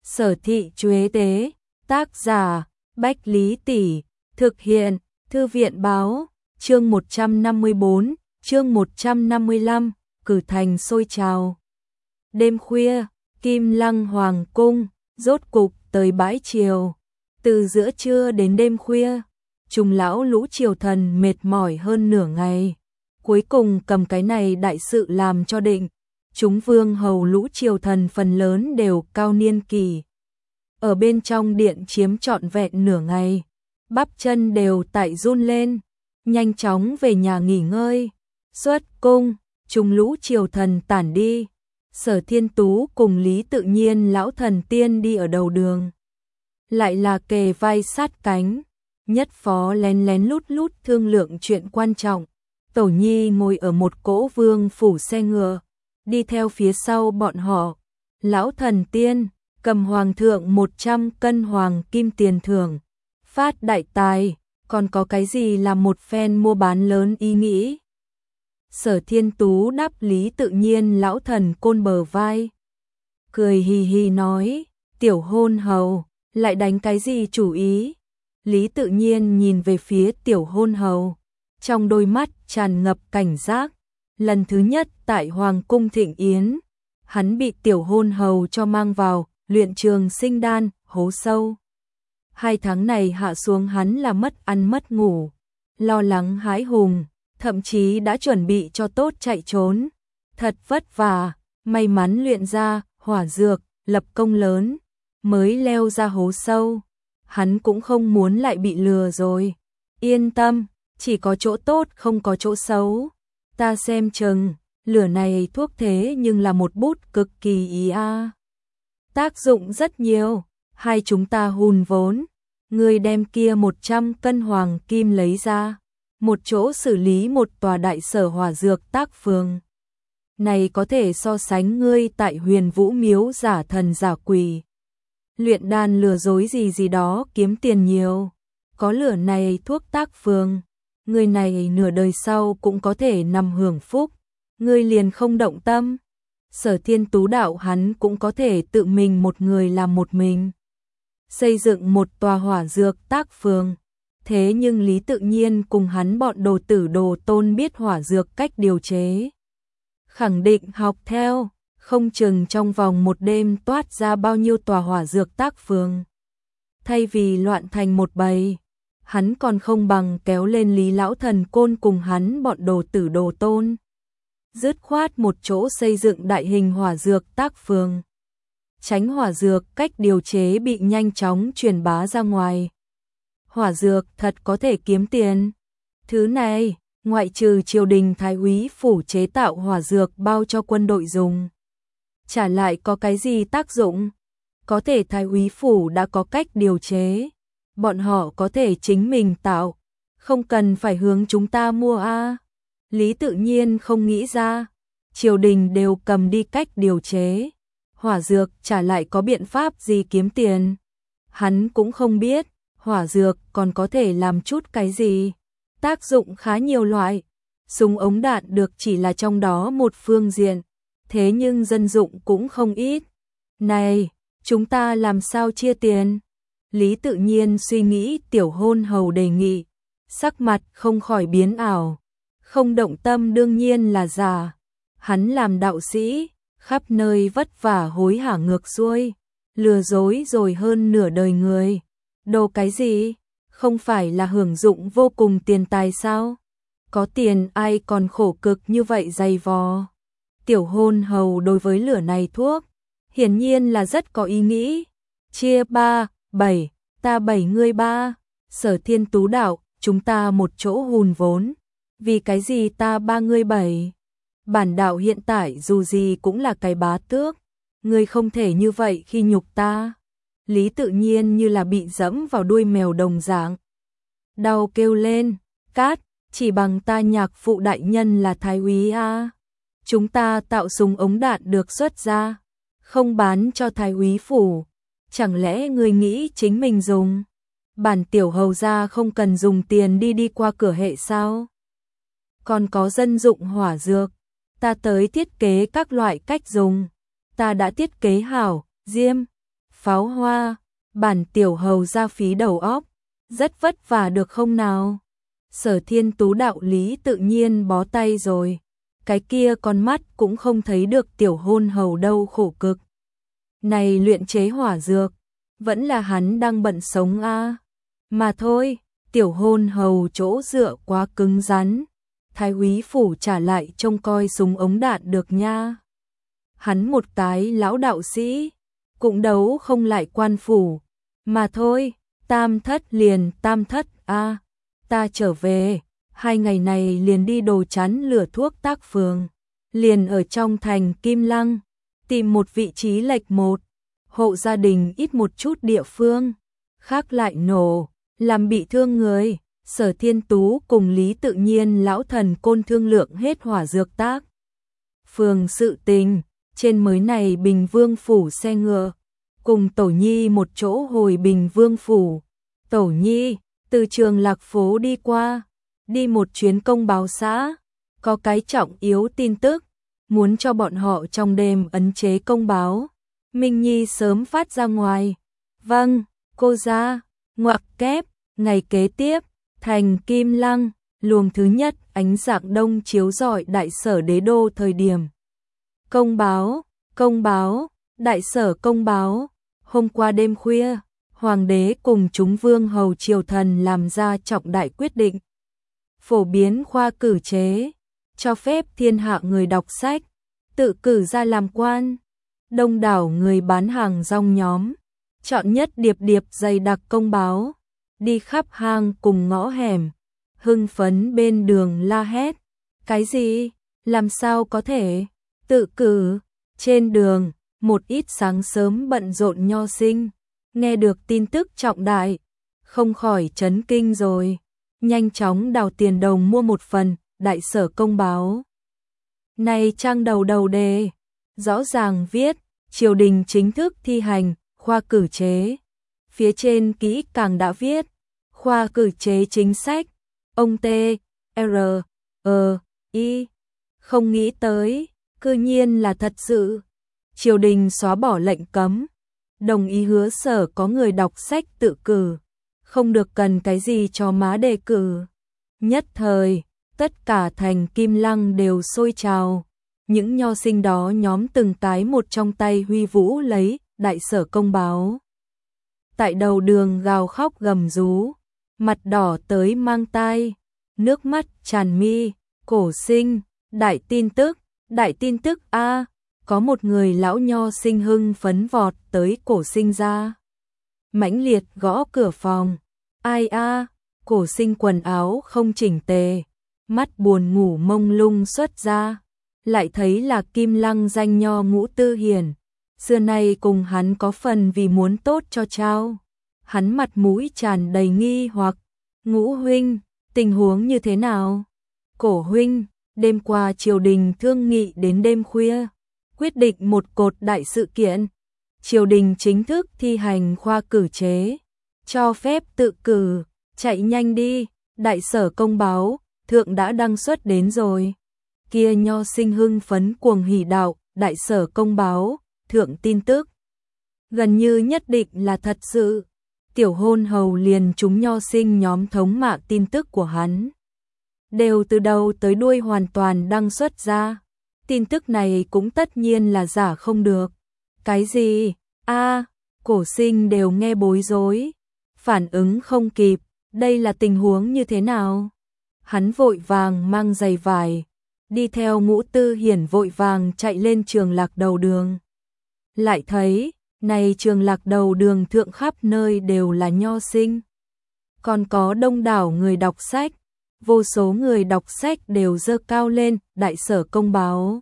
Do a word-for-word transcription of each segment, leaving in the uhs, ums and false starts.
Sở Thị Chuế Tế, tác giả Bách Lý Tỷ, thực hiện Thư viện Báo, chương một trăm năm mươi bốn, chương một trăm năm mươi lăm, cử thành sôi trào. Đêm khuya, Kim Lăng Hoàng cung, rốt cục tới bãi triều. Từ giữa trưa đến đêm khuya, trùng lão lũ triều thần mệt mỏi hơn nửa ngày. Cuối cùng cầm cái này đại sự làm cho định. Chúng vương hầu lũ triều thần phần lớn đều cao niên kỳ. Ở bên trong điện chiếm trọn vẹn nửa ngày, bắp chân đều tại run lên, nhanh chóng về nhà nghỉ ngơi. Xuất cung, chúng lũ triều thần tản đi. Sở Thiên Tú cùng Lý Tự Nhiên lão thần tiên đi ở đầu đường. Lại là kề vai sát cánh, nhất phó lén lén lút lút thương lượng chuyện quan trọng. Tổ Nhi ngồi ở một cỗ vương phủ xe ngựa, đi theo phía sau bọn họ. Lão thần tiên cầm hoàng thượng một trăm cân hoàng kim tiền thưởng, phát đại tài, còn có cái gì là một phen mua bán lớn ý nghĩ. Sở Thiên Tú đáp Lý Tự Nhiên lão thần côn bờ vai, cười hì hì nói, tiểu hôn hầu, lại đánh cái gì chủ ý. Lý Tự Nhiên nhìn về phía tiểu hôn hầu, trong đôi mắt tràn ngập cảnh giác. Lần thứ nhất tại Hoàng cung thịnh yến, hắn bị tiểu hôn hầu cho mang vào luyện trường sinh đan, hố sâu. Hai tháng này hạ xuống hắn là mất ăn mất ngủ, lo lắng hãi hùng, thậm chí đã chuẩn bị cho tốt chạy trốn. Thật vất vả, may mắn luyện ra hỏa dược, lập công lớn, mới leo ra hố sâu. Hắn cũng không muốn lại bị lừa rồi. Yên tâm, chỉ có chỗ tốt không có chỗ xấu. Ta xem chừng, lửa này thuốc thế nhưng là một bút cực kỳ ý a. Tác dụng rất nhiều, hai chúng ta hùn vốn. Người đem kia một trăm cân hoàng kim lấy ra, một chỗ xử lý một tòa đại sở hỏa dược tác phường. Này có thể so sánh ngươi tại Huyền Vũ miếu giả thần giả quỷ. Luyện đan lừa dối gì gì đó kiếm tiền nhiều. Có lửa này thuốc tác phường, người này nửa đời sau cũng có thể nằm hưởng phúc. Ngươi liền không động tâm. Sở Thiên Tú đạo hắn cũng có thể tự mình một người làm một mình, xây dựng một tòa hỏa dược tác phường. Thế nhưng Lý Tự Nhiên cùng hắn bọn đồ tử đồ tôn biết hỏa dược cách điều chế, khẳng định học theo, không chừng trong vòng một đêm toát ra bao nhiêu tòa hỏa dược tác phường. Thay vì loạn thành một bầy, hắn còn không bằng kéo lên Lý lão thần côn cùng hắn bọn đồ tử đồ tôn, dứt khoát một chỗ xây dựng đại hình hỏa dược tác phường. Tránh hỏa dược cách điều chế bị nhanh chóng truyền bá ra ngoài. Hỏa dược thật có thể kiếm tiền. Thứ này, ngoại trừ triều đình thái úy phủ chế tạo hỏa dược bao cho quân đội dùng, trả lại có cái gì tác dụng? Có thể thái úy phủ đã có cách điều chế, bọn họ có thể chính mình tạo, không cần phải hướng chúng ta mua a. Lý Tự Nhiên không nghĩ ra, triều đình đều cầm đi cách điều chế hỏa dược, trả lại có biện pháp gì kiếm tiền. Hắn cũng không biết, hỏa dược còn có thể làm chút cái gì. Tác dụng khá nhiều loại, súng ống đạn được chỉ là trong đó một phương diện, thế nhưng dân dụng cũng không ít. Này, chúng ta làm sao chia tiền? Lý Tự Nhiên suy nghĩ tiểu hôn hầu đề nghị, sắc mặt không khỏi biến ảo. Không động tâm đương nhiên là giả. Hắn làm đạo sĩ, khắp nơi vất vả hối hả ngược xuôi, lừa dối rồi hơn nửa đời người. Đồ cái gì? Không phải là hưởng dụng vô cùng tiền tài sao? Có tiền ai còn khổ cực như vậy dày vò. Tiểu hôn hầu đối với lửa này thuốc, hiển nhiên là rất có ý nghĩ. Chia ba, bảy, ta bảy ngươi ba. Sở Thiên Tú đạo, chúng ta một chỗ hùn vốn. Vì cái gì ta ba ngươi bảy? Bản đạo hiện tại dù gì cũng là cái bá tước, ngươi không thể như vậy khi nhục ta. Lý Tự Nhiên như là bị dẫm vào đuôi mèo đồng dạng, đau kêu lên, cát, chỉ bằng ta nhạc phụ đại nhân là thái úy a. Chúng ta tạo súng ống đạn được xuất ra, không bán cho thái úy phủ, chẳng lẽ ngươi nghĩ chính mình dùng? Bản tiểu hầu gia không cần dùng tiền đi đi qua cửa hệ sao? Còn có dân dụng hỏa dược, ta tới thiết kế các loại cách dùng, ta đã thiết kế hảo, diêm, pháo hoa, bản tiểu hầu ra phí đầu óc, rất vất vả được không nào? Sở Thiên Tú đạo lý tự nhiên bó tay rồi, cái kia con mắt cũng không thấy được tiểu hôn hầu đâu khổ cực. Này luyện chế hỏa dược, vẫn là hắn đang bận sống a. À. Mà thôi, tiểu hôn hầu chỗ dựa quá cứng rắn, thái úy phủ trả lại trông coi súng ống đạn được nha. Hắn một cái lão đạo sĩ, cũng đấu không lại quan phủ, mà thôi, tam thất liền tam thất a. À. Ta trở về, hai ngày này liền đi đồ chắn lửa thuốc tác phường, liền ở trong thành Kim Lăng, tìm một vị trí lệch một, hộ gia đình ít một chút địa phương, khác lại nổ, làm bị thương người. Sở Thiên Tú cùng Lý Tự Nhiên lão thần côn thương lượng hết hỏa dược tác phường sự tình, trên mới này Bình Vương phủ xe ngựa, cùng Tổ Nhi một chỗ hồi Bình Vương phủ. Tổ Nhi từ Trường Lạc phố đi qua, đi một chuyến công báo xã, có cái trọng yếu tin tức, muốn cho bọn họ trong đêm ấn chế công báo. Minh Nhi sớm phát ra ngoài. Vâng, cô ra. Ngoặc kép, ngày kế tiếp, thành Kim Lăng, luồng thứ nhất ánh dạng đông chiếu rọi đại sở đế đô thời điểm. Công báo, công báo, đại sở công báo. Hôm qua đêm khuya, hoàng đế cùng chúng vương hầu triều thần làm ra trọng đại quyết định. Phổ biến khoa cử chế, cho phép thiên hạ người đọc sách, tự cử ra làm quan. Đông đảo người bán hàng rong nhóm, chọn nhất điệp điệp dày đặc công báo, đi khắp hang cùng ngõ hẻm, hưng phấn bên đường la hét. Cái gì? Làm sao có thể? Tự cử? Trên đường, một ít sáng sớm bận rộn nho sinh, nghe được tin tức trọng đại, không khỏi chấn kinh rồi, nhanh chóng đào tiền đồng mua một phần đại sở công báo. Này trang đầu đầu đề, rõ ràng viết, triều đình chính thức thi hành khoa cử chế. Phía trên kỹ càng đã viết, khoa cử chế chính sách, ông T, R, E, I. Không nghĩ tới, cư nhiên là thật sự. Triều đình xóa bỏ lệnh cấm, đồng ý hứa sở có người đọc sách tự cử, không được cần cái gì cho má đề cử. Nhất thời, tất cả thành Kim Lăng đều sôi trào. Những nho sinh đó nhóm từng cái một trong tay huy vũ lấy đại sở công báo. Tại đầu đường gào khóc gầm rú, mặt đỏ tới mang tai, nước mắt tràn mi. Cổ sinh, đại tin tức, đại tin tức a. Có một người lão nho sinh hưng phấn vọt tới cổ sinh ra, mãnh liệt gõ cửa phòng. Ai a? Cổ sinh quần áo không chỉnh tề, mắt buồn ngủ mông lung xuất ra, lại thấy là Kim Lăng danh nho Ngũ Tư Hiển, xưa nay cùng hắn có phần vì muốn tốt cho trao. Hắn mặt mũi tràn đầy nghi hoặc. Ngũ huynh, tình huống như thế nào? Cổ huynh, đêm qua triều đình thương nghị đến đêm khuya, quyết định một cột đại sự kiện. Triều đình chính thức thi hành khoa cử chế, cho phép tự cử, chạy nhanh đi, đại sở công báo, thượng đã đăng xuất đến rồi. Kia nho sinh hưng phấn cuồng hỉ đạo, đại sở công báo, thượng tin tức. Gần như nhất định là thật sự. Tiểu hôn hầu liền chúng nho sinh nhóm thống mạ tin tức của hắn, đều từ đầu tới đuôi hoàn toàn đăng xuất ra. Tin tức này cũng tất nhiên là giả không được. Cái gì? A, cổ sinh đều nghe bối rối, phản ứng không kịp, đây là tình huống như thế nào? Hắn vội vàng mang giày vải, đi theo Ngũ Tư Hiển vội vàng chạy lên Trường Lạc đầu đường. Lại thấy, này Trường Lạc đầu đường thượng khắp nơi đều là nho sinh, còn có đông đảo người đọc sách, vô số người đọc sách đều giơ cao lên đại sở công báo.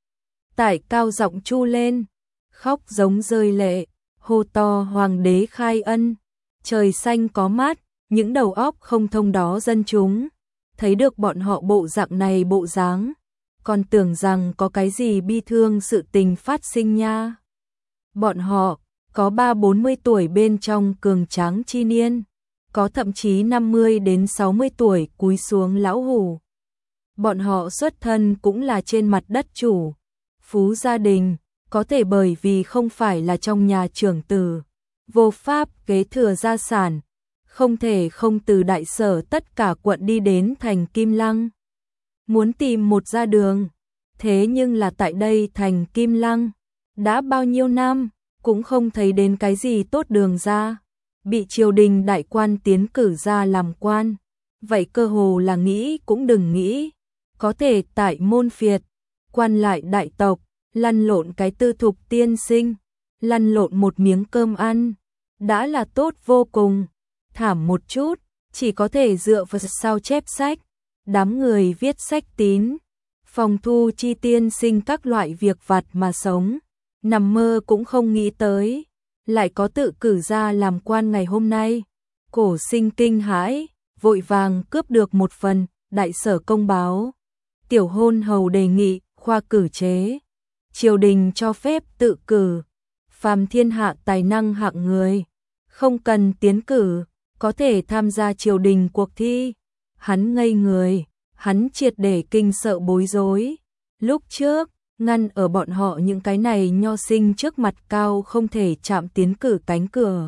Tại cao giọng chu lên, khóc giống rơi lệ, hô to hoàng đế khai ân. Trời xanh có mắt, những đầu óc không thông đó dân chúng, thấy được bọn họ bộ dạng này bộ dáng, còn tưởng rằng có cái gì bi thương sự tình phát sinh nha. Bọn họ có ba bốn mươi tuổi bên trong cường tráng chi niên, có thậm chí năm mươi đến sáu mươi tuổi cúi xuống lão hủ. Bọn họ xuất thân cũng là trên mặt đất chủ phú gia đình, có thể bởi vì không phải là trong nhà trưởng tử, vô pháp kế thừa gia sản, không thể không từ đại sở tất cả quận đi đến thành Kim Lăng. Muốn tìm một ra đường, thế nhưng là tại đây thành Kim Lăng, đã bao nhiêu năm, cũng không thấy đến cái gì tốt đường ra, bị triều đình đại quan tiến cử ra làm quan, vậy cơ hồ là nghĩ cũng đừng nghĩ, có thể tại môn phiệt, quan lại đại tộc, lăn lộn cái tư thục tiên sinh, lăn lộn một miếng cơm ăn, đã là tốt vô cùng, thảm một chút, chỉ có thể dựa vào sao chép sách, đám người viết sách tín, phòng thu chi tiên sinh các loại việc vặt mà sống, nằm mơ cũng không nghĩ tới, lại có tự cử ra làm quan ngày hôm nay. Cổ Sinh kinh hãi, vội vàng cướp được một phần, đại sở công báo. Tiểu hôn hầu đề nghị, khoa cử chế. Triều đình cho phép tự cử, phàm thiên hạ tài năng hạng người, không cần tiến cử, có thể tham gia triều đình cuộc thi. Hắn ngây người, hắn triệt để kinh sợ bối rối. Lúc trước, ngăn ở bọn họ những cái này nho sinh trước mặt cao không thể chạm tiến cử cánh cửa.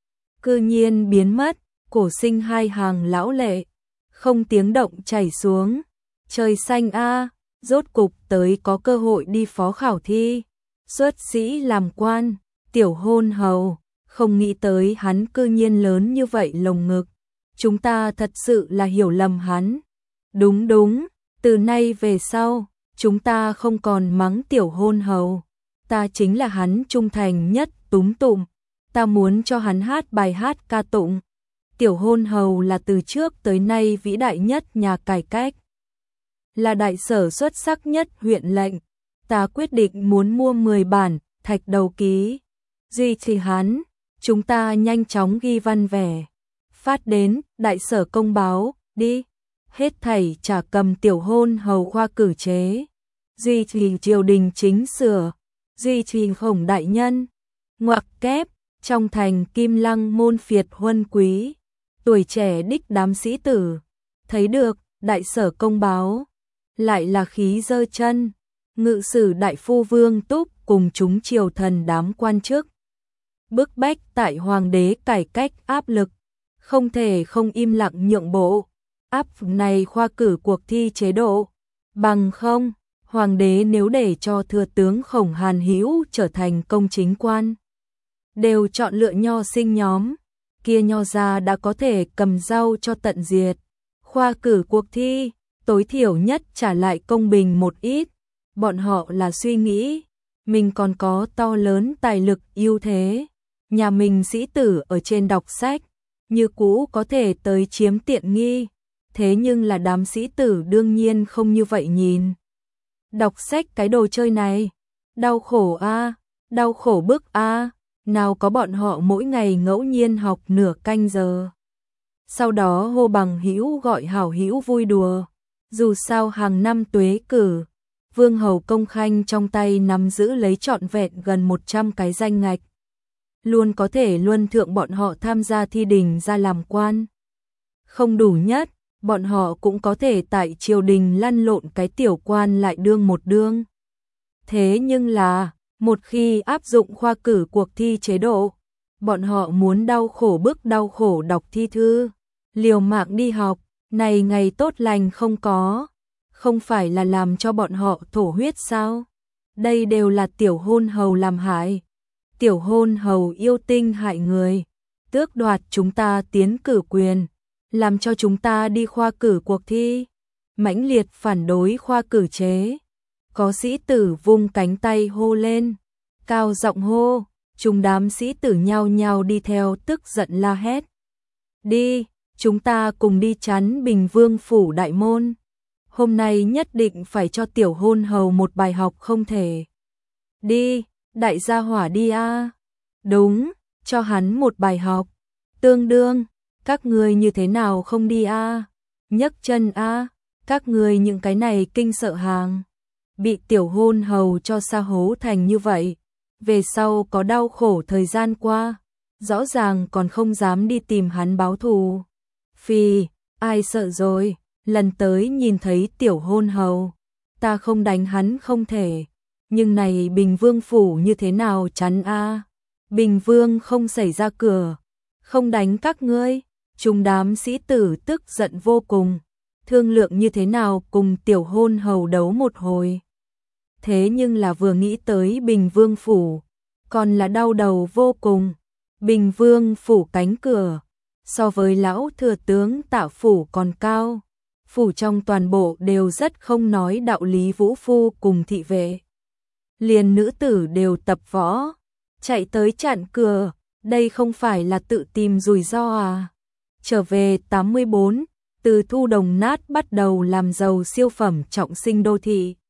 Cư nhiên biến mất, Cổ Sinh hai hàng lão lệ, không tiếng động chảy xuống. Trời xanh a, rốt cục tới có cơ hội đi phó khảo thi, xuất sĩ làm quan, tiểu hôn hầu, không nghĩ tới hắn cư nhiên lớn như vậy lồng ngực. Chúng ta thật sự là hiểu lầm hắn. Đúng đúng, từ nay về sau, chúng ta không còn mắng tiểu hôn hầu, ta chính là hắn trung thành nhất túm tụm, ta muốn cho hắn hát bài hát ca tụng. Tiểu hôn hầu là từ trước tới nay vĩ đại nhất nhà cải cách, là đại sở xuất sắc nhất huyện lệnh, ta quyết định muốn mua mười bản thạch đầu ký, duy trì hắn, chúng ta nhanh chóng ghi văn vẻ, phát đến đại sở công báo, đi, hết thảy trả cầm tiểu hôn hầu khoa cử chế, duy trì triều đình chính sửa, duy trì khổng đại nhân, ngoặc kép, trong thành Kim Lăng môn phiệt huân quý, tuổi trẻ đích đám sĩ tử, thấy được, đại sở công báo, lại là khí dơ chân, ngự sử đại phu Vương Túc cùng chúng triều thần đám quan chức. Bức bách tại hoàng đế cải cách áp lực, không thể không im lặng nhượng bộ, áp này khoa cử cuộc thi chế độ, bằng không, hoàng đế nếu để cho thừa tướng Khổng Hàn Hữu trở thành công chính quan, đều chọn lựa nho sinh nhóm, kia nho gia đã có thể cầm dao cho tận diệt. Khoa cử cuộc thi, tối thiểu nhất trả lại công bình một ít, bọn họ là suy nghĩ, mình còn có to lớn tài lực ưu thế, nhà mình sĩ tử ở trên đọc sách, như cũ có thể tới chiếm tiện nghi, thế nhưng là đám sĩ tử đương nhiên không như vậy nhìn. Đọc sách cái đồ chơi này, đau khổ a, đau khổ bức a, nào có bọn họ mỗi ngày ngẫu nhiên học nửa canh giờ. Sau đó hô bằng hữu gọi hảo hữu vui đùa, dù sao hàng năm tuế cử, Vương hầu Công Khanh trong tay nắm giữ lấy trọn vẹn gần một trăm cái danh ngạch, luôn có thể luân thượng bọn họ tham gia thi đình ra làm quan. Không đủ nhất, bọn họ cũng có thể tại triều đình lăn lộn cái tiểu quan lại đương một đương. Thế nhưng là, một khi áp dụng khoa cử cuộc thi chế độ, bọn họ muốn đau khổ bức đau khổ đọc thi thư, liều mạng đi học, này ngày tốt lành không có, không phải là làm cho bọn họ thổ huyết sao? Đây đều là tiểu hôn hầu làm hại. Tiểu hôn hầu yêu tinh hại người, tước đoạt chúng ta tiến cử quyền, làm cho chúng ta đi khoa cử cuộc thi, mãnh liệt phản đối khoa cử chế. Có sĩ tử vung cánh tay hô lên, cao giọng hô, chúng đám sĩ tử nhao nhao đi theo tức giận la hét. Đi, chúng ta cùng đi chắn Bình Vương phủ đại môn. Hôm nay nhất định phải cho tiểu hôn hầu một bài học không thể. Đi, đại gia hỏa đi a. Đúng, cho hắn một bài học. Tương đương, các người như thế nào không đi a? Nhấc chân a, các người những cái này kinh sợ hàng. Bị tiểu hôn hầu cho sa hố thành như vậy, về sau có đau khổ thời gian qua, rõ ràng còn không dám đi tìm hắn báo thù. Phi, ai sợ rồi, lần tới nhìn thấy tiểu hôn hầu, ta không đánh hắn không thể, nhưng này Bình Vương phủ như thế nào chắn a? Bình Vương không xảy ra cửa, không đánh các ngươi. Chúng đám sĩ tử tức giận vô cùng, thương lượng như thế nào cùng tiểu hôn hầu đấu một hồi. Thế nhưng là vừa nghĩ tới Bình Vương phủ, còn là đau đầu vô cùng. Bình Vương phủ cánh cửa, so với lão thừa tướng Tạ phủ còn cao. Phủ trong toàn bộ đều rất không nói đạo lý, vũ phu cùng thị vệ. Liền nữ tử đều tập võ, chạy tới chặn cửa, đây không phải là tự tìm rủi ro à. Trở về tám mươi bốn, từ thu đồng nát bắt đầu làm giàu siêu phẩm trọng sinh đô thị.